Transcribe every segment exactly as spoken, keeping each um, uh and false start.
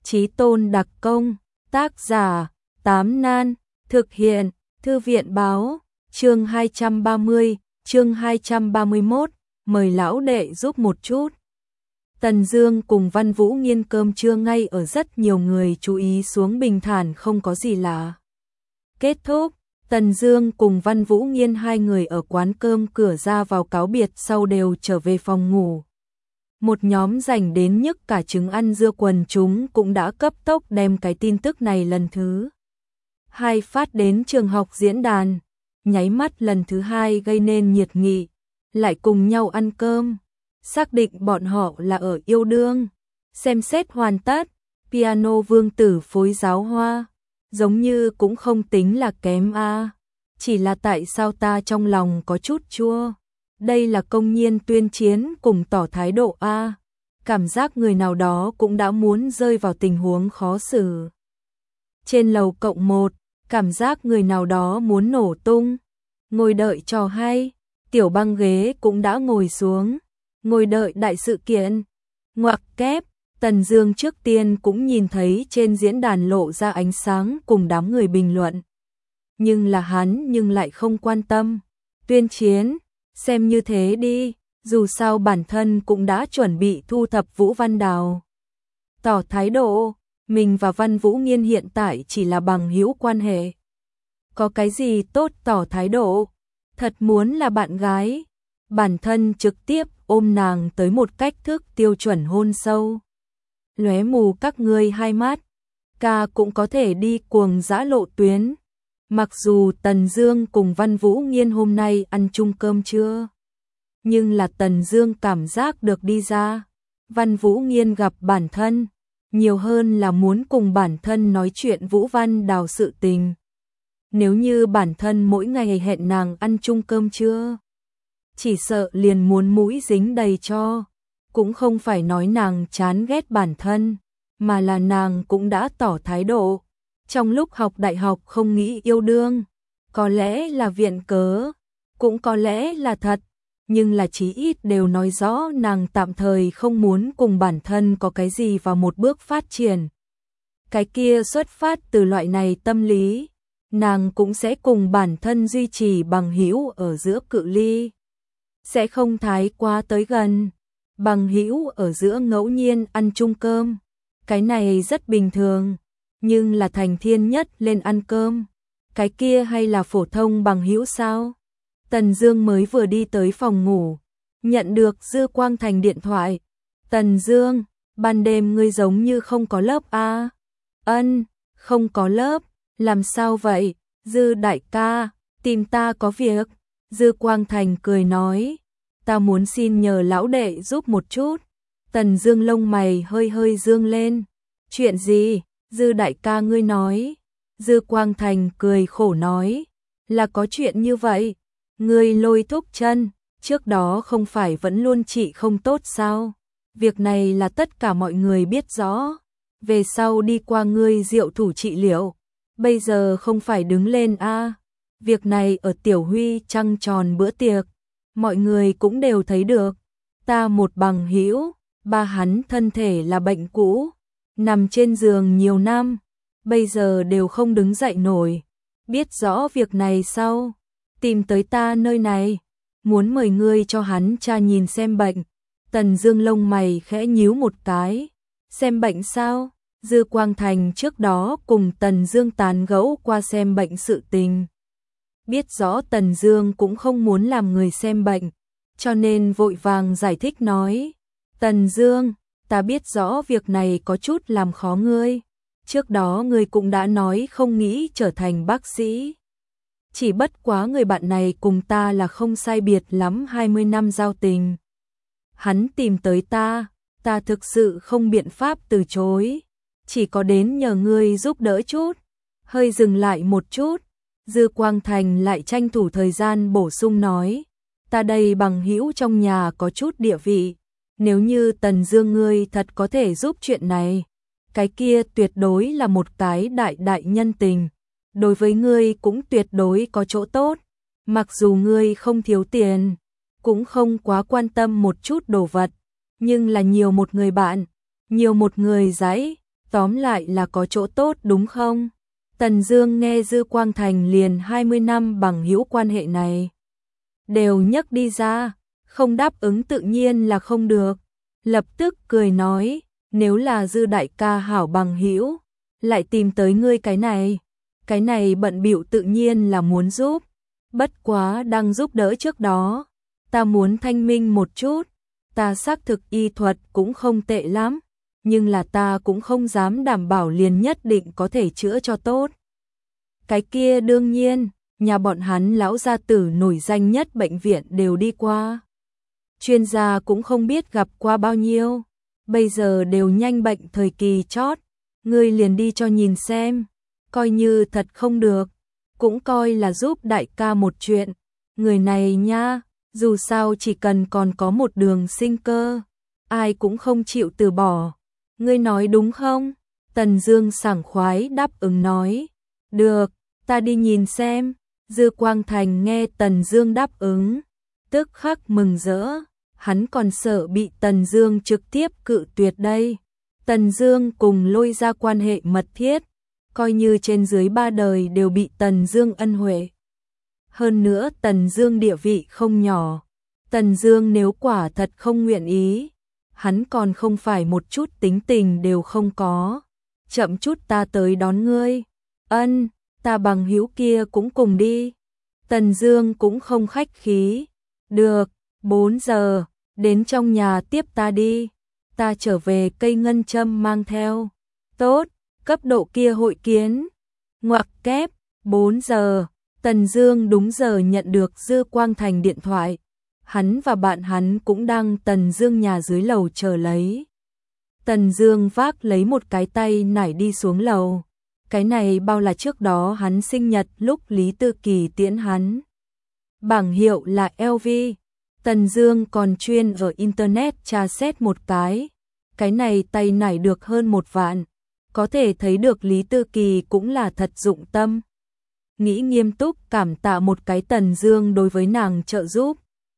Chí tôn đặc công, tác giả, Tám Nan, thực hiện, Thư viện báo, chương hai trăm ba mươi, chương hai trăm ba mươi mốt, mời lão đệ giúp một chút. Tần Dương cùng Văn Vũ Nghiên cơm trưa ngay ở rất nhiều người chú ý xuống bình thản không có gì lạ. Kết thúc, Tần Dương cùng Văn Vũ Nghiên hai người ở quán cơm cửa ra vào cáo biệt sau đều trở về phòng ngủ. Một nhóm rảnh đến nhức cả trứng ăn dưa quần chúng cũng đã cấp tốc đem cái tin tức này lần thứ hai phát đến trường học diễn đàn, nháy mắt lần thứ hai gây nên nhiệt nghị, lại cùng nhau ăn cơm, xác định bọn họ là ở yêu đương, xem xét hoàn tất, piano vương tử phối giáo hoa, giống như cũng không tính là kém a, chỉ là tại sao ta trong lòng có chút chua. Đây là công nhiên tuyên chiến cùng tỏ thái độ a, cảm giác người nào đó cũng đã muốn rơi vào tình huống khó xử. Trên lầu cộng một, cảm giác người nào đó muốn nổ tung. Ngồi đợi trò hay, Tiểu Băng ghế cũng đã ngồi xuống, ngồi đợi đại sự kiện. Ngoặc kép, Tần Dương trước tiên cũng nhìn thấy trên diễn đàn lộ ra ánh sáng cùng đám người bình luận. Nhưng là hắn nhưng lại không quan tâm. Tuyên chiến, xem như thế đi, dù sao bản thân cũng đã chuẩn bị thu thập Vũ Văn Đào. Tỏ thái độ, mình và Văn Vũ Nghiên hiện tại chỉ là bằng hữu quan hệ. Có cái gì tốt tỏ thái độ, thật muốn là bạn gái, bản thân trực tiếp ôm nàng tới một cách thức tiêu chuẩn hôn sâu. Lóe mù các ngươi hai mắt, ca cũng có thể đi cuồng dã lộ tuyến. Mặc dù Tần Dương cùng Văn Vũ Nghiên hôm nay ăn chung cơm trưa, nhưng là Tần Dương cảm giác được đi ra, Văn Vũ Nghiên gặp bản thân, nhiều hơn là muốn cùng bản thân nói chuyện Vũ Văn Đào sự tình. Nếu như bản thân mỗi ngày hẹn nàng ăn chung cơm trưa, chỉ sợ liền muốn mũi dính đầy cho, cũng không phải nói nàng chán ghét bản thân, mà là nàng cũng đã tỏ thái độ. Trong lúc học đại học không nghĩ yêu đương, có lẽ là viện cớ, cũng có lẽ là thật, nhưng là chí ít đều nói rõ nàng tạm thời không muốn cùng bản thân có cái gì vào một bước phát triển. Cái kia xuất phát từ loại này tâm lý, nàng cũng sẽ cùng bản thân duy trì bằng hữu ở giữa cự ly, sẽ không thái quá tới gần. Bằng hữu ở giữa ngẫu nhiên ăn chung cơm, cái này rất bình thường. Nhưng là thành thiên nhất lên ăn cơm, cái kia hay là phổ thông bằng hữu sao? Tần Dương mới vừa đi tới phòng ngủ, nhận được Dư Quang Thành điện thoại. Tần Dương, ban đêm ngươi giống như không có lớp a? Ân, không có lớp, làm sao vậy? Dư đại ca, tìm ta có việc. Dư Quang Thành cười nói, ta muốn xin nhờ lão đệ giúp một chút. Tần Dương lông mày hơi hơi dương lên, chuyện gì? Dư đại ca ngươi nói. Dư Quang Thành cười khổ nói, là có chuyện như vậy, ngươi Lôi thúc chân, trước đó không phải vẫn luôn trị không tốt sao? Việc này là tất cả mọi người biết rõ, về sau đi qua ngươi diệu thủ trị liệu, bây giờ không phải đứng lên a? À. Việc này ở Tiểu Huy trăng tròn bữa tiệc, mọi người cũng đều thấy được, ta một bằng hữu, ba hắn thân thể là bệnh cũ, nằm trên giường nhiều năm, bây giờ đều không đứng dậy nổi. Biết rõ việc này sau, tìm tới ta nơi này, muốn mời ngươi cho hắn cha nhìn xem bệnh. Tần Dương lông mày khẽ nhíu một cái, xem bệnh sao? Dư Quang Thành trước đó cùng Tần Dương tán gẫu qua xem bệnh sự tình. Biết rõ Tần Dương cũng không muốn làm người xem bệnh, cho nên vội vàng giải thích nói, Tần Dương, ta biết rõ việc này có chút làm khó ngươi, trước đó ngươi cũng đã nói không nghĩ trở thành bác sĩ. Chỉ bất quá người bạn này cùng ta là không sai biệt lắm hai mươi năm giao tình. Hắn tìm tới ta, ta thực sự không biện pháp từ chối, chỉ có đến nhờ ngươi giúp đỡ chút. Hơi dừng lại một chút, Dư Quang Thành lại tranh thủ thời gian bổ sung nói, ta đây bằng hữu trong nhà có chút địa vị. Nếu như Tần Dương ngươi thật có thể giúp chuyện này, cái kia tuyệt đối là một cái đại đại nhân tình, đối với ngươi cũng tuyệt đối có chỗ tốt. Mặc dù ngươi không thiếu tiền, cũng không quá quan tâm một chút đồ vật, nhưng là nhiều một người bạn, nhiều một người dãy, tóm lại là có chỗ tốt đúng không? Tần Dương nghe Dư Quang Thành liền hai mươi năm bằng hữu quan hệ này đều nhắc đi ra, không đáp ứng tự nhiên là không được. Lập tức cười nói, nếu là Dư đại ca hảo bằng hữu, lại tìm tới ngươi cái này, cái này bận bịu tự nhiên là muốn giúp. Bất quá đang giúp đỡ trước đó, ta muốn thanh minh một chút, ta xác thực y thuật cũng không tệ lắm, nhưng là ta cũng không dám đảm bảo liền nhất định có thể chữa cho tốt. Cái kia đương nhiên, nhà bọn hắn lão gia tử nổi danh nhất bệnh viện đều đi qua. Chuyên gia cũng không biết gặp qua bao nhiêu, bây giờ đều nhanh bệnh thời kỳ chót, ngươi liền đi cho nhìn xem, coi như thật không được, cũng coi là giúp đại ca một chuyện. Người này nha, dù sao chỉ cần còn có một đường sinh cơ, ai cũng không chịu từ bỏ. Ngươi nói đúng không? Tần Dương sảng khoái đáp ứng nói, được, ta đi nhìn xem. Dư Quang Thành nghe Tần Dương đáp ứng, tức khắc mừng rỡ, hắn còn sợ bị Tần Dương trực tiếp cự tuyệt đây. Tần Dương cùng Lôi gia quan hệ mật thiết, coi như trên dưới ba đời đều bị Tần Dương ân huệ. Hơn nữa Tần Dương địa vị không nhỏ, Tần Dương nếu quả thật không nguyện ý, hắn còn không phải một chút tính tình đều không có. Chậm chút ta tới đón ngươi. Ân, ta bằng hữu kia cũng cùng đi. Tần Dương cũng không khách khí. Được, bốn giờ, đến trong nhà tiếp ta đi. Ta trở về cây ngân châm mang theo. Tốt, cấp độ kia hội kiến. Ngoặc kép, bốn giờ, Tần Dương đúng giờ nhận được Dư Quang Thành điện thoại. Hắn và bạn hắn cũng đang Tần Dương nhà dưới lầu chờ lấy. Tần Dương vác lấy một cái tay nải đi xuống lầu. Cái này bao là trước đó hắn sinh nhật lúc Lý Tư Kỳ tiễn hắn. Bảng hiệu là lờ vê. Tần Dương còn chuyên ở internet tra xét một cái. Cái này tay nải được hơn một vạn. Có thể thấy được Lý Tư Kỳ cũng là thật dụng tâm. Nghĩ nghiêm túc cảm tạ một cái Tần Dương đối với nàng trợ giúp.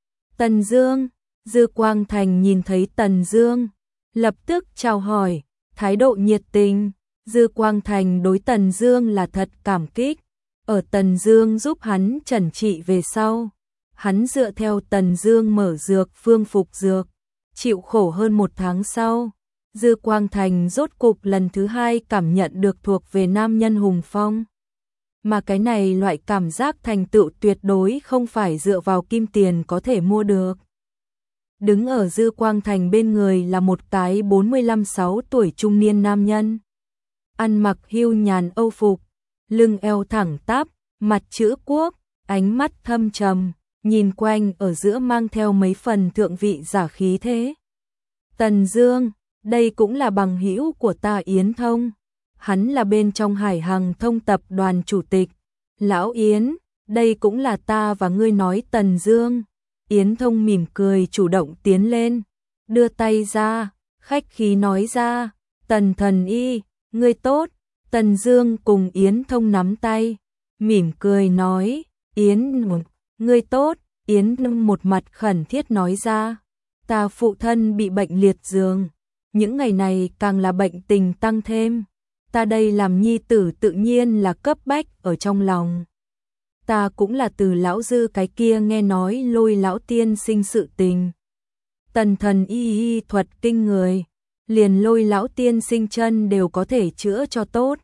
Tần Dương, Dư Quang Thành nhìn thấy Tần Dương, lập tức chào hỏi, thái độ nhiệt tình. Dư Quang Thành đối Tần Dương là thật cảm kích. Ở Tần Dương giúp hắn chẩn trị về sau, hắn dựa theo Tần Dương mở dược phương phục dược, chịu khổ hơn một tháng sau, Dư Quang Thành rốt cục lần thứ hai cảm nhận được thuộc về nam nhân hùng phong. Mà cái này loại cảm giác thành tựu tuyệt đối không phải dựa vào kim tiền có thể mua được. Đứng ở Dư Quang Thành bên người là một cái bốn mươi lăm sáu tuổi trung niên nam nhân. Ăn mặc hưu nhàn âu phục, lưng eo thẳng tắp, mặt chữ quốc, ánh mắt thâm trầm, nhìn quanh ở giữa mang theo mấy phần thượng vị giả khí thế. Tần Dương, đây cũng là bằng hữu của ta Yến Thông. Hắn là bên trong Hải Hằng Thông tập đoàn chủ tịch. Lão Yến, đây cũng là ta và ngươi nói Tần Dương. Yến Thông mỉm cười chủ động tiến lên, đưa tay ra, khách khí nói ra, Tần thần y, ngươi tốt. Tần Dương cùng Yến Thông nắm tay, mỉm cười nói, Yến, ngươi tốt. Yến Thông một mặt khẩn thiết nói ra, ta phụ thân bị bệnh liệt giường, những ngày này càng là bệnh tình tăng thêm. Ta đây làm nhi tử tự nhiên là cấp bách ở trong lòng. Ta cũng là từ lão Dư cái kia nghe nói Lôi lão tiên sinh sự tình. Tần thần y y thuật kinh người, liền Lôi lão tiên sinh chân đều có thể chữa cho tốt.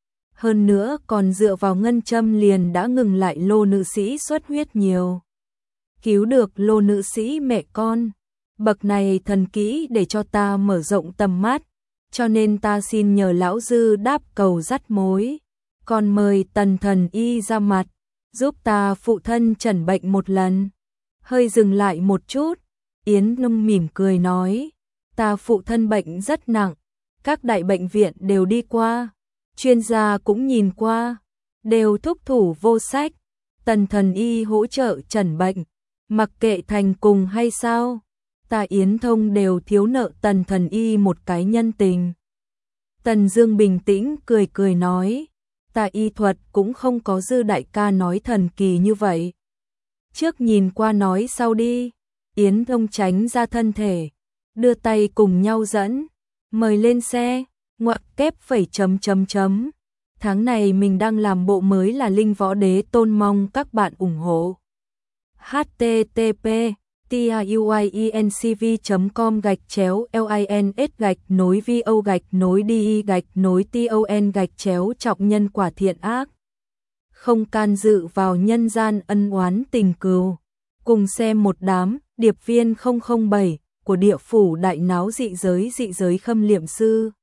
Hơn nữa còn dựa vào ngân châm liền đã ngừng lại Lô nữ sĩ xuất huyết nhiều. Cứu được Lô nữ sĩ mẹ con. Bậc này thần kỹ để cho ta mở rộng tầm mắt. Cho nên ta xin nhờ lão Dư đáp cầu dắt mối, còn mời Tần thần y ra mặt, giúp ta phụ thân chẩn bệnh một lần. Hơi dừng lại một chút, Yến Nông mỉm cười nói, ta phụ thân bệnh rất nặng, các đại bệnh viện đều đi qua, chuyên gia cũng nhìn qua, đều thúc thủ vô sách. Tần thần y hỗ trợ chẩn bệnh, mặc kệ thành cùng hay sao, ta Yến Thông đều thiếu nợ Tần thần y một cái nhân tình. Tần Dương bình tĩnh cười cười nói, ta y thuật cũng không có Dư đại ca nói thần kỳ như vậy. Trước nhìn qua nói sau đi. Yến Thông tránh ra thân thể, đưa tay cùng nhau dẫn, mời lên xe. ngoặc kép phẩy chấm chấm chấm. Tháng này mình đang làm bộ mới là Linh Võ Đế Tôn, mong các bạn ủng hộ. h t t p tuyencv chấm com gạch chéo lins gạch nối vo gạch nối đi gạch nối ton gạch chéo trọng nhân quả thiện ác. Không can dự vào nhân gian ân oán tình cừu. Cùng xem một đám điệp viên không không bảy của địa phủ đại náo dị giới dị giới Khâm Liệm Sư.